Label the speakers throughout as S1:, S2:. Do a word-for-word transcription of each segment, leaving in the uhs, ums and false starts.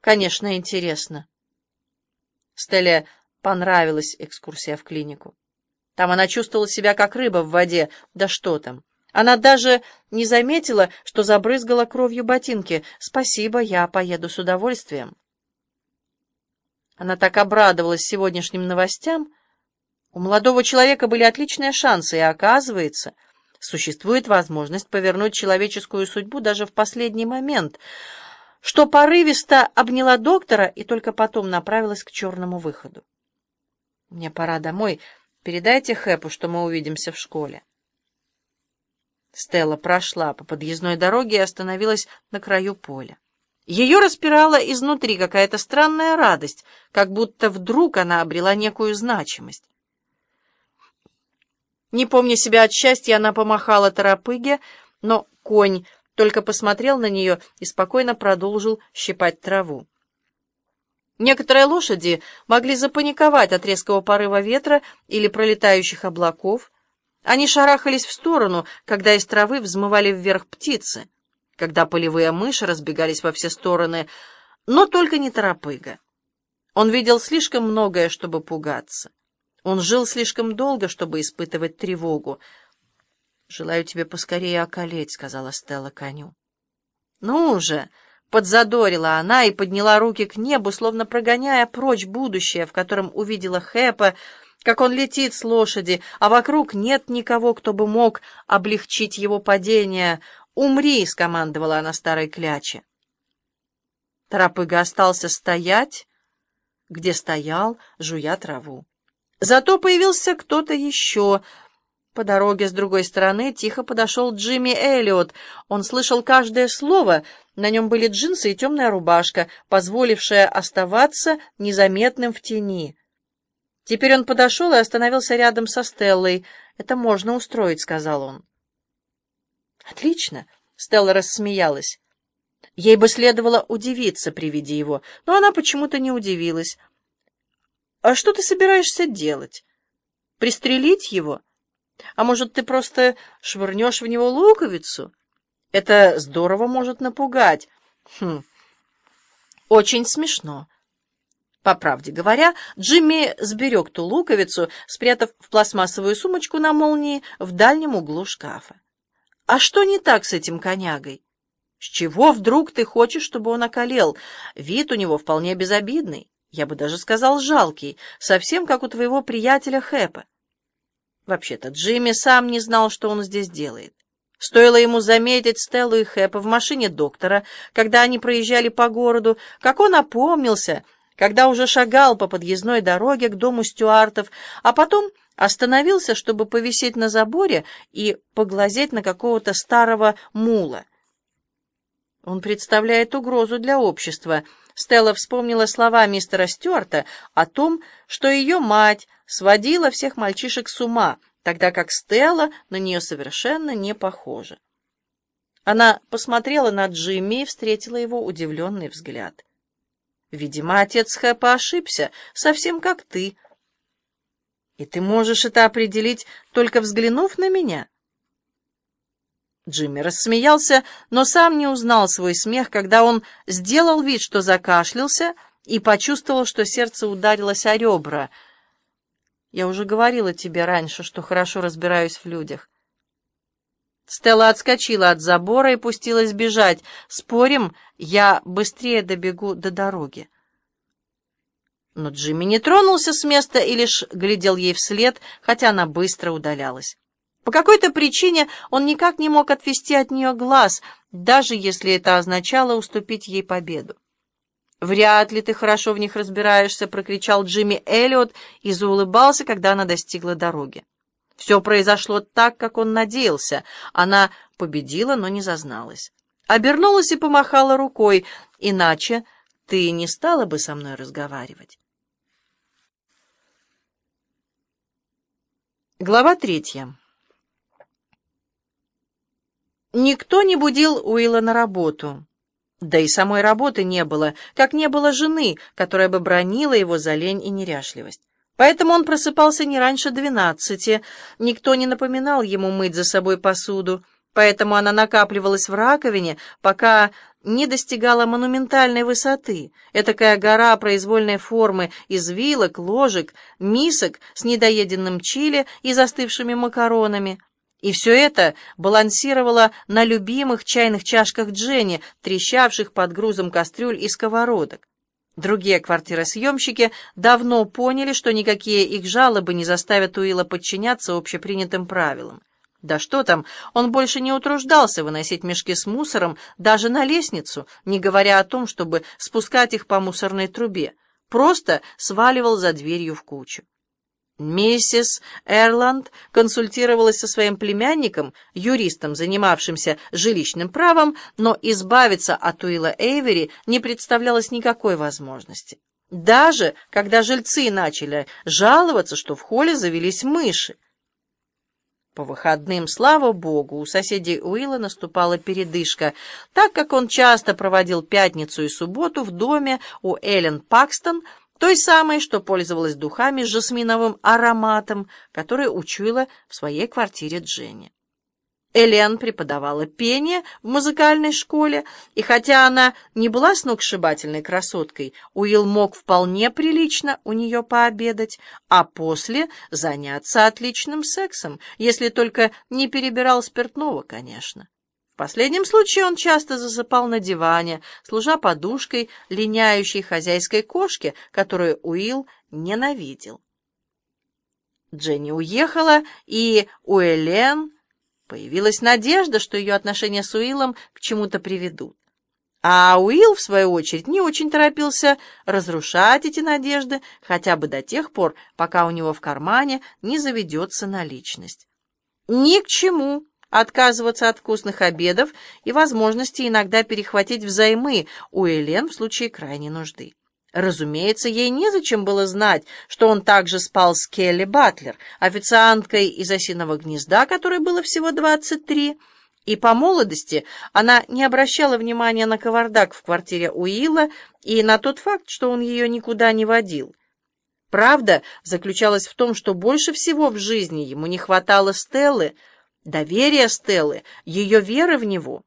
S1: Конечно, интересно. Стелле понравилась экскурсия в клинику. Там она чувствовала себя как рыба в воде. Да что там. Она даже не заметила, что забрызгала кровью ботинки. «Спасибо, я поеду с удовольствием». Она так обрадовалась сегодняшним новостям. У молодого человека были отличные шансы, и, оказывается, существует возможность повернуть человеческую судьбу даже в последний момент, что порывисто обняла доктора и только потом направилась к черному выходу. «Мне пора домой. Передайте Хэпу, что мы увидимся в школе». Стелла прошла по подъездной дороге и остановилась на краю поля. Ее распирала изнутри какая-то странная радость, как будто вдруг она обрела некую значимость. Не помня себя от счастья, она помахала торопыге, но конь только посмотрел на нее и спокойно продолжил щипать траву. Некоторые лошади могли запаниковать от резкого порыва ветра или пролетающих облаков. Они шарахались в сторону, когда из травы взмывали вверх птицы, когда полевые мыши разбегались во все стороны, но только не торопыга. Он видел слишком многое, чтобы пугаться. Он жил слишком долго, чтобы испытывать тревогу. «Желаю тебе поскорее околеть», — сказала Стелла коню. «Ну уже!» — подзадорила она и подняла руки к небу, словно прогоняя прочь будущее, в котором увидела Хэпа, как он летит с лошади, а вокруг нет никого, кто бы мог облегчить его падение. «Умри!» — скомандовала она старой кляче. Торопыга остался стоять, где стоял, жуя траву. Зато появился кто-то еще. По дороге с другой стороны тихо подошел Джимми Эллиот. Он слышал каждое слово. На нем были джинсы и темная рубашка, позволившая оставаться незаметным в тени. Теперь он подошел и остановился рядом со Стеллой. «Это можно устроить», — сказал он. «Отлично», — Стелла рассмеялась. Ей бы следовало удивиться при виде его, но она почему-то не удивилась. «А что ты собираешься делать? Пристрелить его? А может, ты просто швырнешь в него луковицу? Это здорово может напугать». «Хм, очень смешно». По правде говоря, Джимми сберег ту луковицу, спрятав в пластмассовую сумочку на молнии в дальнем углу шкафа. «А что не так с этим конягой? С чего вдруг ты хочешь, чтобы он околел? Вид у него вполне безобидный, я бы даже сказал жалкий, совсем как у твоего приятеля Хэпа». Вообще-то Джимми сам не знал, что он здесь делает. Стоило ему заметить Стеллу и Хэпа в машине доктора, когда они проезжали по городу, как он опомнился, когда уже шагал по подъездной дороге к дому Стюартов, а потом остановился, чтобы повисеть на заборе и поглазеть на какого-то старого мула. Он представляет угрозу для общества. Стелла вспомнила слова мистера Стюарта о том, что ее мать сводила всех мальчишек с ума, тогда как Стелла на нее совершенно не похожа. Она посмотрела на Джимми и встретила его удивленный взгляд. «Видимо, отец Хэпа ошибся, совсем как ты. И ты можешь это определить, только взглянув на меня?» Джимми рассмеялся, но сам не узнал свой смех, когда он сделал вид, что закашлялся, и почувствовал, что сердце ударилось о ребра. «Я уже говорила тебе раньше, что хорошо разбираюсь в людях». Стелла отскочила от забора и пустилась бежать. «Спорим, я быстрее добегу до дороги». Но Джимми не тронулся с места и лишь глядел ей вслед, хотя она быстро удалялась. По какой-то причине он никак не мог отвести от нее глаз, даже если это означало уступить ей победу. «Вряд ли ты хорошо в них разбираешься», — прокричал Джимми Эллиот и заулыбался, когда она достигла дороги. Все произошло так, как он надеялся. Она победила, но не зазналась. Обернулась и помахала рукой. «Иначе ты не стала бы со мной разговаривать». Глава третья. Никто не будил Уилла на работу. Да и самой работы не было, как не было жены, которая бы бранила его за лень и неряшливость. Поэтому он просыпался не раньше двенадцати. Никто не напоминал ему мыть за собой посуду. поэтому она накапливалась в раковине, пока не достигала монументальной высоты. Этакая гора произвольной формы из вилок, ложек, мисок с недоеденным чили и застывшими макаронами. И все это балансировало на любимых чайных чашках Дженни, трещавших под грузом кастрюль и сковородок. Другие квартиросъемщики давно поняли, что никакие их жалобы не заставят Уилла подчиняться общепринятым правилам. Да что там, он больше не утруждался выносить мешки с мусором даже на лестницу, не говоря о том, чтобы спускать их по мусорной трубе, просто сваливал за дверью в кучу. Миссис Эрланд консультировалась со своим племянником, юристом, занимавшимся жилищным правом, но избавиться от Уилла Эйвери не представлялось никакой возможности. Даже когда жильцы начали жаловаться, что в холле завелись мыши. По выходным, слава богу, у соседей Уилла наступала передышка, так как он часто проводил пятницу и субботу в доме у Эллен Пакстон, той самой, что пользовалась духами с жасминовым ароматом, который учуяла в своей квартире Дженни. Эллен преподавала пение в музыкальной школе, и хотя она не была сногсшибательной красоткой, Уилл мог вполне прилично у нее пообедать, а после заняться отличным сексом, если только не перебирал спиртного, конечно. В последнем случае он часто засыпал на диване, служа подушкой линяющей хозяйской кошке, которую Уилл ненавидел. Дженни уехала, и у Эллен появилась надежда, что ее отношения с Уиллом к чему-то приведут. А Уилл, в свою очередь, не очень торопился разрушать эти надежды, хотя бы до тех пор, пока у него в кармане не заведется наличность. Ни к чему отказываться от вкусных обедов и возможности иногда перехватить взаймы у Эллен в случае крайней нужды. Разумеется, ей незачем было знать, что он также спал с Келли Батлер, официанткой из осиного гнезда, которой было всего двадцать три, и по молодости она не обращала внимания на кавардак в квартире Уилла и на тот факт, что он ее никуда не водил. Правда заключалась в том, что больше всего в жизни ему не хватало Стеллы, доверия Стеллы, ее веры в него.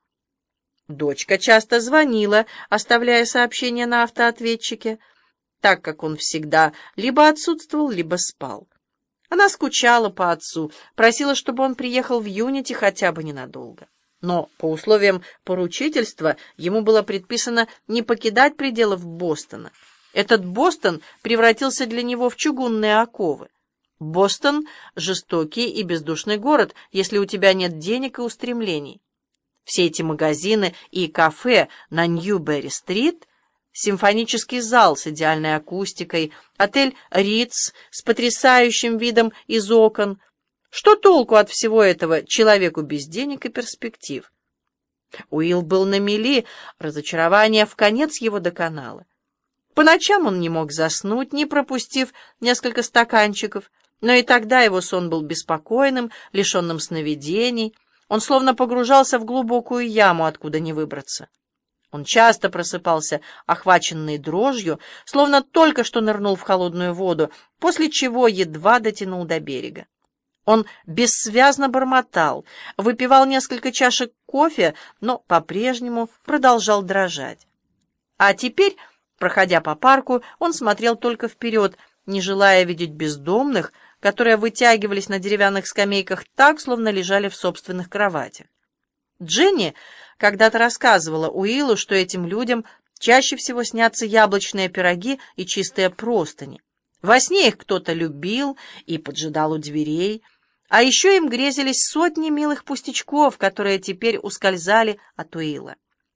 S1: Дочка часто звонила, оставляя сообщения на автоответчике, так как он всегда либо отсутствовал, либо спал. Она скучала по отцу, просила, чтобы он приехал в Юнити хотя бы ненадолго. Но по условиям поручительства ему было предписано не покидать пределов Бостона. Этот Бостон превратился для него в чугунные оковы. Бостон — жестокий и бездушный город, если у тебя нет денег и устремлений. Все эти магазины и кафе на Ньюберри-стрит, симфонический зал с идеальной акустикой, отель «Ритц» с потрясающим видом из окон. Что толку от всего этого человеку без денег и перспектив? Уилл был на мели, разочарование вконец его доконало. По ночам он не мог заснуть, не пропустив несколько стаканчиков, но и тогда его сон был беспокойным, лишенным сновидений. Он словно погружался в глубокую яму, откуда не выбраться. Он часто просыпался, охваченный дрожью, словно только что нырнул в холодную воду, после чего едва дотянул до берега. Он бессвязно бормотал, выпивал несколько чашек кофе, но по-прежнему продолжал дрожать. А теперь, проходя по парку, он смотрел только вперед, не желая видеть бездомных, которые вытягивались на деревянных скамейках так, словно лежали в собственных кроватях. Дженни когда-то рассказывала Уиллу, что этим людям чаще всего снятся яблочные пироги и чистые простыни. Во сне их кто-то любил и поджидал у дверей, а еще им грезились сотни милых пустячков, которые теперь ускользали от Уилла.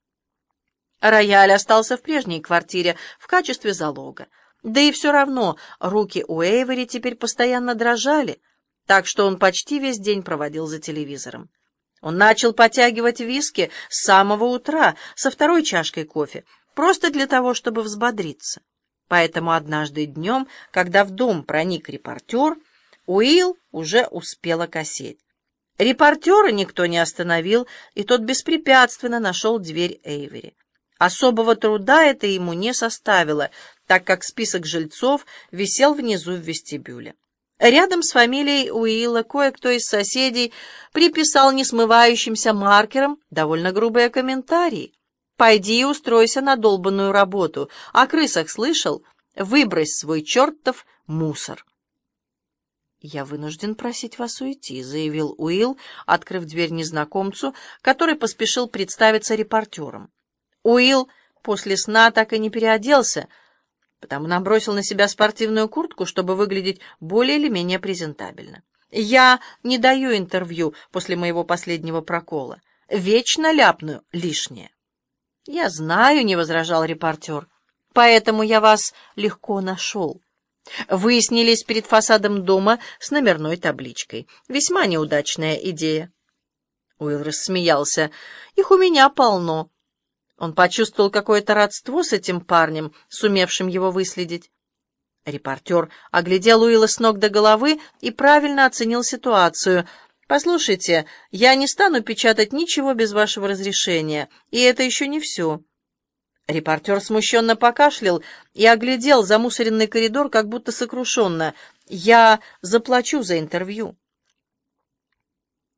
S1: Рояль остался в прежней квартире в качестве залога. Да и все равно руки у Эйвери теперь постоянно дрожали, так что он почти весь день проводил за телевизором. Он начал потягивать виски с самого утра, со второй чашкой кофе, просто для того, чтобы взбодриться. Поэтому однажды днем, когда в дом проник репортер, Уилл уже успел окосеть. Репортера никто не остановил, и тот беспрепятственно нашел дверь Эйвери. Особого труда это ему не составило, так как список жильцов висел внизу в вестибюле. Рядом с фамилией Уилла кое-кто из соседей приписал несмывающимся маркером довольно грубые комментарии. «Пойди и устройся на долбанную работу. О крысах слышал? Выбрось свой чертов мусор». «Я вынужден просить вас уйти», — заявил Уилл, открыв дверь незнакомцу, который поспешил представиться репортером. Уилл после сна так и не переоделся, потому набросил на себя спортивную куртку, чтобы выглядеть более или менее презентабельно. «Я не даю интервью после моего последнего прокола. Вечно ляпну лишнее». «Я знаю», — не возражал репортер, — «поэтому я вас легко нашел. Вы снялись перед фасадом дома с номерной табличкой. Весьма неудачная идея». Уилл рассмеялся. «Их у меня полно». Он почувствовал какое-то родство с этим парнем, сумевшим его выследить. Репортер оглядел Уилла с ног до головы и правильно оценил ситуацию. «Послушайте, я не стану печатать ничего без вашего разрешения, и это еще не все». Репортер смущенно покашлял и оглядел замусоренный коридор, как будто сокрушенно. «Я заплачу за интервью».